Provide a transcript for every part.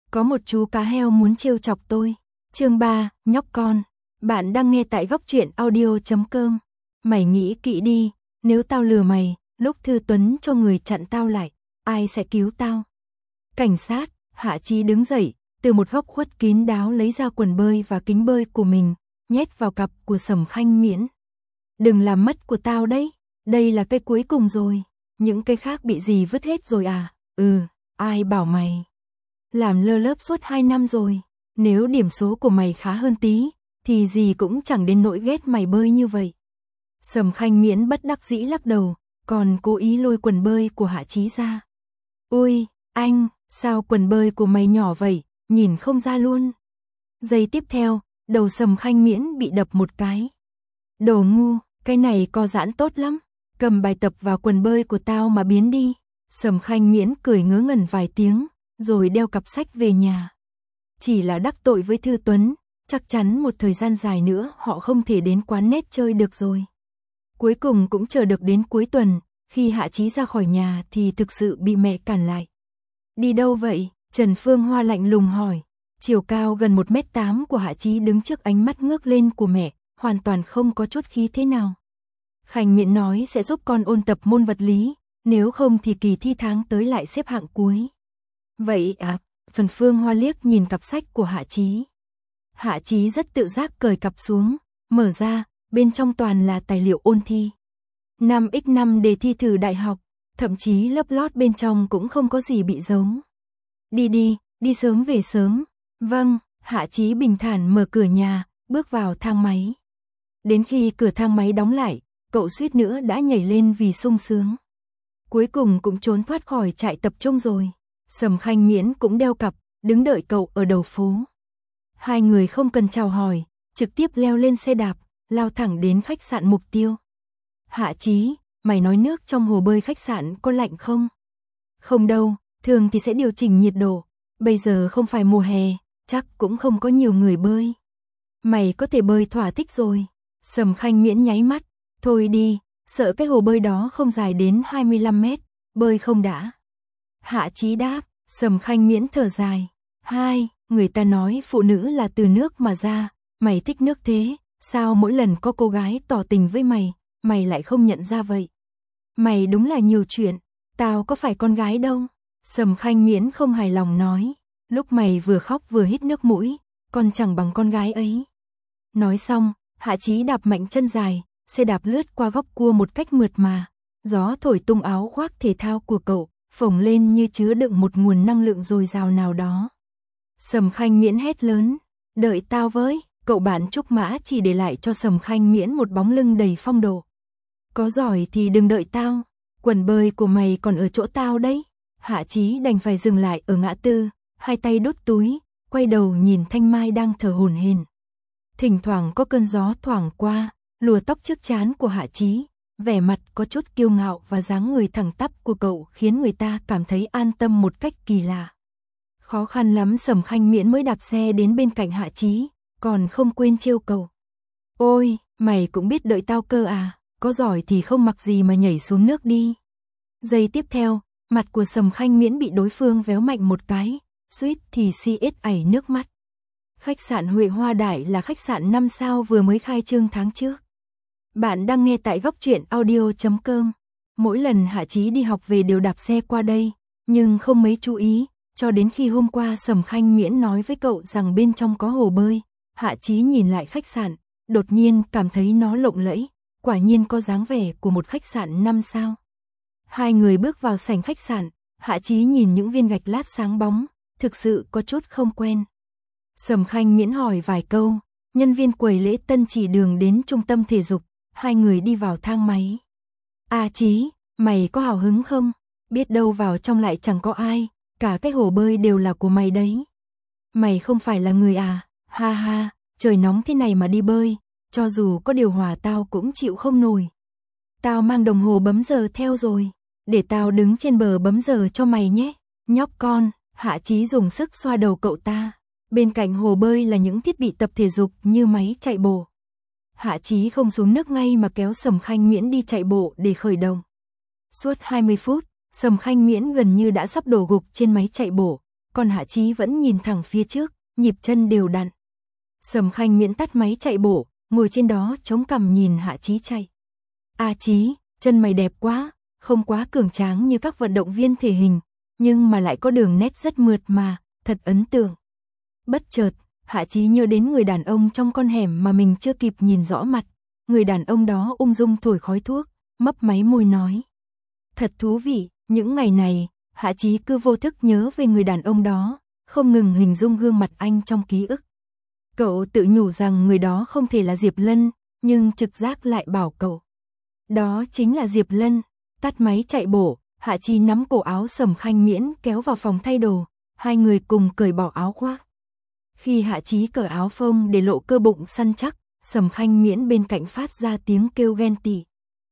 Có một chú cá heo muốn trêu chọc tôi. Chương 3, nhóc con. Bạn đang nghe tại góc truyện audio.com. Mày nghĩ kỹ đi, nếu tao lừa mày, lúc Thư Tuấn cho người chặn tao lại, ai sẽ cứu tao? Cảnh sát. Hạ Chí đứng dậy, từ một góc khuất kín đáo lấy ra quần bơi và kính bơi của mình, nhét vào cặp của Sầm Khanh Miễn. Đừng làm mất của tao đấy, đây là cây cuối cùng rồi, những cây khác bị gì vứt hết rồi à? Ai bảo mày? Làm lơ lớp suốt 2 năm rồi, nếu điểm số của mày khá hơn tí, thì gì cũng chẳng đến nỗi ghét mày bơi như vậy. Sầm Khanh Miễn bất đắc dĩ lắc đầu, còn cố ý lôi quần bơi của Hạ Chí ra. Ui, anh, sao quần bơi của mày nhỏ vậy, nhìn không ra luôn. Giây tiếp theo, đầu Sầm Khanh Miễn bị đập một cái. Đồ ngu, cái này co giãn tốt lắm, cầm bài tập vào quần bơi của tao mà biến đi. Sầm Khanh Miễn cười ngớ ngẩn vài tiếng, rồi đeo cặp sách về nhà. Chỉ là đắc tội với Thư Tuấn, chắc chắn một thời gian dài nữa họ không thể đến quán net chơi được rồi. Cuối cùng cũng chờ được đến cuối tuần, khi Hạ Chí ra khỏi nhà thì thực sự bị mẹ cản lại. Đi đâu vậy? Trần Phương Hoa lạnh lùng hỏi. Chiều cao gần 1m8 của Hạ Chí đứng trước ánh mắt ngước lên của mẹ, hoàn toàn không có chút khí thế nào. Khanh Miễn nói sẽ giúp con ôn tập môn vật lý, nếu không thì kỳ thi tháng tới lại xếp hạng cuối. Vậy à? Phần Phương Hoa liếc nhìn cặp sách của Hạ Chí. Hạ Chí rất tự giác cởi cặp xuống, mở ra, bên trong toàn là tài liệu ôn thi. 5x5 đề thi thử đại học, thậm chí lớp lót bên trong cũng không có gì bị giấu. Đi sớm về sớm. Vâng, Hạ Chí bình thản mở cửa nhà, bước vào thang máy. Đến khi cửa thang máy đóng lại, cậu suýt nữa đã nhảy lên vì sung sướng. Cuối cùng cũng trốn thoát khỏi trại tập trung rồi. Sầm Khanh Miễn cũng đeo cặp, đứng đợi cậu ở đầu phố. Hai người không cần chào hỏi, trực tiếp leo lên xe đạp, lao thẳng đến khách sạn mục tiêu. Hạ Chí, mày nói nước trong hồ bơi khách sạn có lạnh không? Không đâu, thường thì sẽ điều chỉnh nhiệt độ. Bây giờ không phải mùa hè, chắc cũng không có nhiều người bơi. Mày có thể bơi thỏa thích rồi. Sầm Khanh Miễn nháy mắt. Thôi đi, sợ cái hồ bơi đó không dài đến 25 mét, bơi không đã. Hạ Chí đáp. Sầm Khanh Miễn thở dài. Người ta nói phụ nữ là từ nước mà ra, mày thích nước thế, sao mỗi lần có cô gái tỏ tình với mày, mày lại không nhận ra vậy? Mày đúng là nhiều chuyện, tao có phải con gái đâu. Sầm Khanh Miễn không hài lòng nói, lúc mày vừa khóc vừa hít nước mũi, còn chẳng bằng con gái ấy. Nói xong, Hạ Chí đạp mạnh chân dài, xe đạp lướt qua góc cua một cách mượt mà, gió thổi tung áo khoác thể thao của cậu, phồng lên như chứa đựng một nguồn năng lượng dồi dào nào đó. Sầm Khanh Miễn hét lớn, đợi tao với. Cậu bạn Trúc Mã chỉ để lại cho Sầm Khanh Miễn một bóng lưng đầy phong độ. Có giỏi thì đừng đợi tao, quần bơi của mày còn ở chỗ tao đấy. Hạ Chí đành phải dừng lại ở ngã tư, hai tay đút túi, quay đầu nhìn Thanh Mai đang thở hổn hển. Thỉnh thoảng có cơn gió thoảng qua, lùa tóc trước trán của Hạ Chí, vẻ mặt có chút kiêu ngạo và dáng người thẳng tắp của cậu khiến người ta cảm thấy an tâm một cách kỳ lạ. Khó khăn lắm Sầm Khanh Miễn mới đạp xe đến bên cạnh Hạ Chí, còn không quên trêu cậu. Ôi, mày cũng biết đợi tao cơ à, có giỏi thì không mặc gì mà nhảy xuống nước đi. Giây tiếp theo, mặt của Sầm Khanh Miễn bị đối phương véo mạnh một cái, suýt thì xiết ảy nước mắt. Khách sạn Huệ Hoa Đại là khách sạn 5 sao vừa mới khai trương tháng trước. Bạn đang nghe tại góc truyện audio.com. Mỗi lần Hạ Chí đi học về đều đạp xe qua đây, nhưng không mấy chú ý, cho đến khi hôm qua Sầm Khanh Miễn nói với cậu rằng bên trong có hồ bơi. Hạ Chí nhìn lại khách sạn, đột nhiên cảm thấy nó lộng lẫy, quả nhiên có dáng vẻ của một khách sạn 5 sao. Hai người bước vào sảnh khách sạn, Hạ Chí nhìn những viên gạch lát sáng bóng, thực sự có chút không quen. Sầm Khanh Miễn hỏi vài câu, nhân viên quầy lễ tân chỉ đường đến trung tâm thể dục, hai người đi vào thang máy. À Chí, mày có hào hứng không? Biết đâu vào trong lại chẳng có ai, cả cái hồ bơi đều là của mày đấy. Mày không phải là người à? Ha ha, trời nóng thế này mà đi bơi, cho dù có điều hòa tao cũng chịu không nổi. Tao mang đồng hồ bấm giờ theo rồi, để tao đứng trên bờ bấm giờ cho mày nhé. Nhóc con, Hạ Chí dùng sức xoa đầu cậu ta. Bên cạnh hồ bơi là những thiết bị tập thể dục như máy chạy bộ. Hạ Chí không xuống nước ngay mà kéo Sầm Khanh Miễn đi chạy bộ để khởi động. Suốt 20 phút, Sầm Khanh Miễn gần như đã sắp đổ gục trên máy chạy bộ, còn Hạ Chí vẫn nhìn thẳng phía trước, nhịp chân đều đặn. Sầm Khanh Miễn tắt máy chạy bộ, ngồi trên đó chống cằm nhìn Hạ Chí chạy. A Chí, chân mày đẹp quá, không quá cường tráng như các vận động viên thể hình, nhưng mà lại có đường nét rất mượt mà, thật ấn tượng. Bất chợt, Hạ Chí nhớ đến người đàn ông trong con hẻm mà mình chưa kịp nhìn rõ mặt. Người đàn ông đó ung dung thổi khói thuốc, mấp máy môi nói. Thật thú vị, những ngày này, Hạ Chí cứ vô thức nhớ về người đàn ông đó, không ngừng hình dung gương mặt anh trong ký ức. Cậu tự nhủ rằng người đó không thể là Diệp Lân, nhưng trực giác lại bảo cậu. Đó chính là Diệp Lân. Tắt máy chạy bộ, Hạ Chí nắm cổ áo Sầm Khanh Miễn kéo vào phòng thay đồ, hai người cùng cởi bỏ áo khoác. Khi Hạ Chí cởi áo phông để lộ cơ bụng săn chắc, Sầm Khanh Miễn bên cạnh phát ra tiếng kêu ghen tị.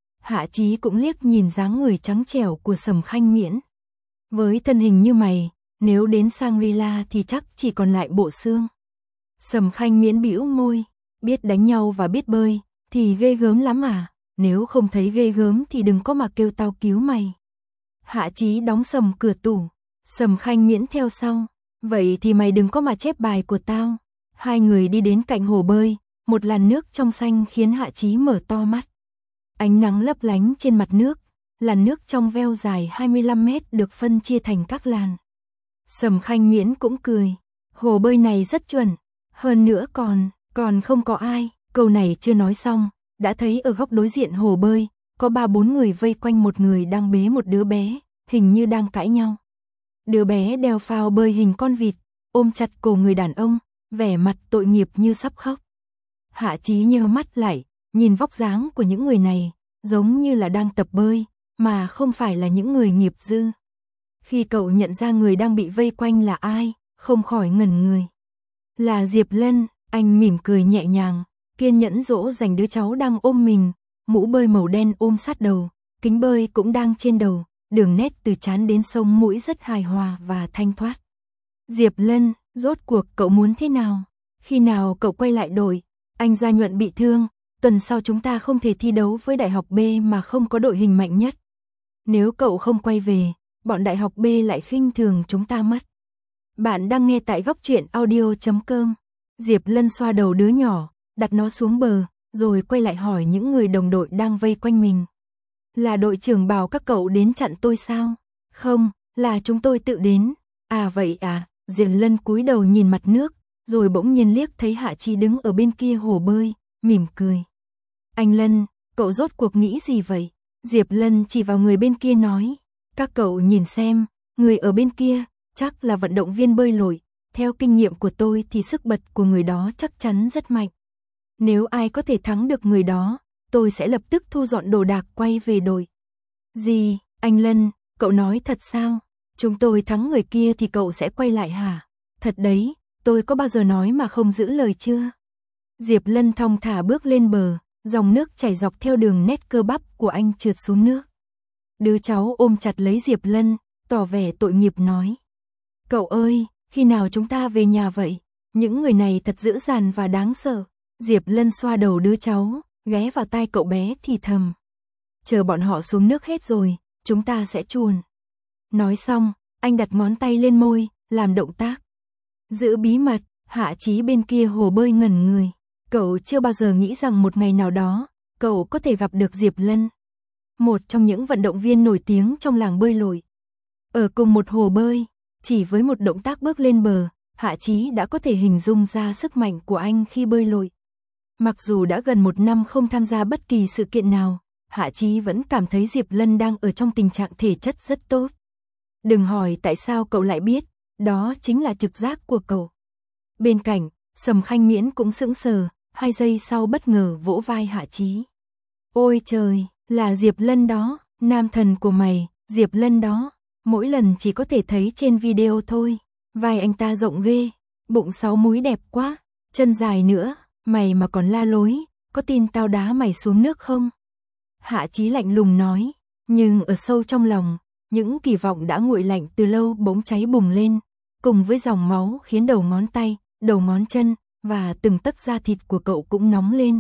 Hạ Chí cũng liếc nhìn dáng người trắng trẻo của Sầm Khanh Miễn. Với thân hình như mày, nếu đến Shangri-La thì chắc chỉ còn lại bộ xương. Sầm Khanh Miễn bĩu môi, biết đánh nhau và biết bơi, thì ghê gớm lắm à, nếu không thấy ghê gớm thì đừng có mà kêu tao cứu mày. Hạ Chí đóng sầm cửa tủ, Sầm Khanh Miễn theo sau, vậy thì mày đừng có mà chép bài của tao. Hai người đi đến cạnh hồ bơi, một làn nước trong xanh khiến Hạ Chí mở to mắt. Ánh nắng lấp lánh trên mặt nước, làn nước trong veo dài 25 mét được phân chia thành các làn. Sầm Khanh Miễn cũng cười, hồ bơi này rất chuẩn, hơn nữa còn không có ai. Câu này chưa nói xong, đã thấy ở góc đối diện hồ bơi, có 3-4 người vây quanh một người đang bế một đứa bé, hình như đang cãi nhau. Đứa bé đeo phao bơi hình con vịt, ôm chặt cổ người đàn ông, vẻ mặt tội nghiệp như sắp khóc. Hạ Chí nheo mắt lại, nhìn vóc dáng của những người này, giống như là đang tập bơi, mà không phải là những người nghiệp dư. Khi cậu nhận ra người đang bị vây quanh là ai, không khỏi ngẩn người. Là Diệp Lân, anh mỉm cười nhẹ nhàng, kiên nhẫn dỗ dành đứa cháu đang ôm mình, mũ bơi màu đen ôm sát đầu, kính bơi cũng đang trên đầu, đường nét từ trán đến sống mũi rất hài hòa và thanh thoát. Diệp Lân, rốt cuộc cậu muốn thế nào? Khi nào cậu quay lại đội? Anh Gia Nhuận bị thương, tuần sau chúng ta không thể thi đấu với Đại học B mà không có đội hình mạnh nhất. Nếu cậu không quay về, bọn Đại học B lại khinh thường chúng ta mất. Bạn đang nghe tại góc truyện audio.com. Diệp Lân xoa đầu đứa nhỏ, đặt nó xuống bờ, rồi quay lại hỏi những người đồng đội đang vây quanh mình. Là đội trưởng bảo các cậu đến chặn tôi sao? Không, là chúng tôi tự đến. À vậy à, Diệp Lân cúi đầu nhìn mặt nước, rồi bỗng nhiên liếc thấy Hạ Chí đứng ở bên kia hồ bơi, mỉm cười. Anh Lân, cậu rốt cuộc nghĩ gì vậy? Diệp Lân chỉ vào người bên kia nói. Các cậu nhìn xem, người ở bên kia, chắc là vận động viên bơi lội. Theo kinh nghiệm của tôi thì sức bật của người đó chắc chắn rất mạnh. Nếu ai có thể thắng được người đó, tôi sẽ lập tức thu dọn đồ đạc quay về đội. Gì, anh Lân, cậu nói thật sao? Chúng tôi thắng người kia thì cậu sẽ quay lại hả? Thật đấy, tôi có bao giờ nói mà không giữ lời chưa? Diệp Lân thong thả bước lên bờ, dòng nước chảy dọc theo đường nét cơ bắp của anh trượt xuống nước. Đứa cháu ôm chặt lấy Diệp Lân, tỏ vẻ tội nghiệp nói. Cậu ơi, khi nào chúng ta về nhà vậy? Những người này thật dữ dằn và đáng sợ. Diệp Lân xoa đầu đứa cháu, ghé vào tai cậu bé thì thầm. Chờ bọn họ xuống nước hết rồi, chúng ta sẽ chuồn. Nói xong, anh đặt ngón tay lên môi, làm động tác. Giữ bí mật, Hạ Chí bên kia hồ bơi ngẩn người. Cậu chưa bao giờ nghĩ rằng một ngày nào đó, cậu có thể gặp được Diệp Lân. Một trong những vận động viên nổi tiếng trong làng bơi lội. Ở cùng một hồ bơi, chỉ với một động tác bước lên bờ, Hạ Chí đã có thể hình dung ra sức mạnh của anh khi bơi lội. Mặc dù đã gần 1 năm không tham gia bất kỳ sự kiện nào, Hạ Chí vẫn cảm thấy Diệp Lân đang ở trong tình trạng thể chất rất tốt. Đừng hỏi tại sao cậu lại biết, đó chính là trực giác của cậu. Bên cạnh, Sầm Khanh Miễn cũng sững sờ, 2 giây sau bất ngờ vỗ vai Hạ Chí. Ôi trời, là Diệp Lân đó, nam thần của mày, Diệp Lân đó, mỗi lần chỉ có thể thấy trên video thôi. Vai anh ta rộng ghê, bụng 6 múi đẹp quá, chân dài nữa, mày mà còn la lối, có tin tao đá mày xuống nước không? Hạ Chí lạnh lùng nói, nhưng ở sâu trong lòng, những kỳ vọng đã nguội lạnh từ lâu bỗng cháy bùng lên, cùng với dòng máu khiến đầu ngón tay, đầu ngón chân và từng tấc da thịt của cậu cũng nóng lên.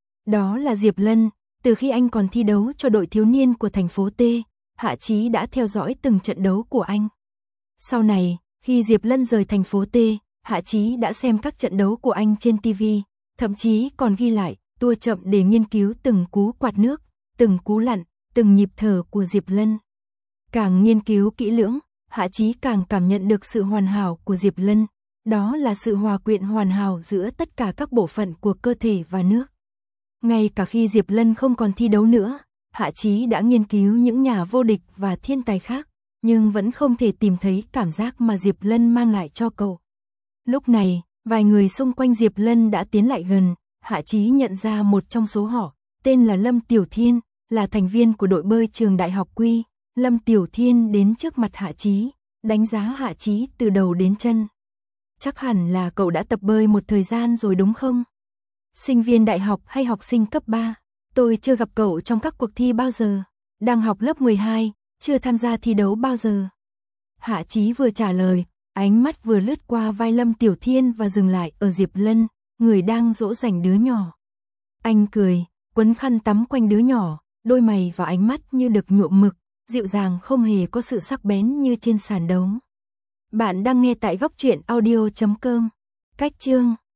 Đó là Diệp Lân, từ khi anh còn thi đấu cho đội thiếu niên của thành phố T, Hạ Chí đã theo dõi từng trận đấu của anh. Sau này, Khi Diệp Lân rời thành phố T, Hạ Chí đã xem các trận đấu của anh trên TV, thậm chí còn ghi lại tua chậm để nghiên cứu từng cú quạt nước, từng cú lặn, từng nhịp thở của Diệp Lân. Càng nghiên cứu kỹ lưỡng, Hạ Chí càng cảm nhận được sự hoàn hảo của Diệp Lân, đó là sự hòa quyện hoàn hảo giữa tất cả các bộ phận của cơ thể và nước. Ngay cả khi Diệp Lân không còn thi đấu nữa, Hạ Chí đã nghiên cứu những nhà vô địch và thiên tài khác, nhưng vẫn không thể tìm thấy cảm giác mà Diệp Lân mang lại cho cậu. Lúc này, vài người xung quanh Diệp Lân đã tiến lại gần, Hạ Chí nhận ra một trong số họ, tên là Lâm Tiểu Thiên, là thành viên của đội bơi trường Đại học Quy. Lâm Tiểu Thiên đến trước mặt Hạ Chí, đánh giá Hạ Chí từ đầu đến chân. Chắc hẳn là cậu đã tập bơi một thời gian rồi đúng không? Sinh viên đại học hay học sinh cấp 3? Tôi chưa gặp cậu trong các cuộc thi bao giờ. Đang học lớp 12, chưa tham gia thi đấu bao giờ. Hạ Chí vừa trả lời, ánh mắt vừa lướt qua vai Lâm Tiểu Thiên và dừng lại ở Diệp Lân, người đang dỗ dành đứa nhỏ. Anh cười, quấn khăn tắm quanh đứa nhỏ, đôi mày và ánh mắt như được nhuộm mực, dịu dàng không hề có sự sắc bén như trên sàn đấu. Bạn đang nghe tại góc truyện audio.com. Cách chương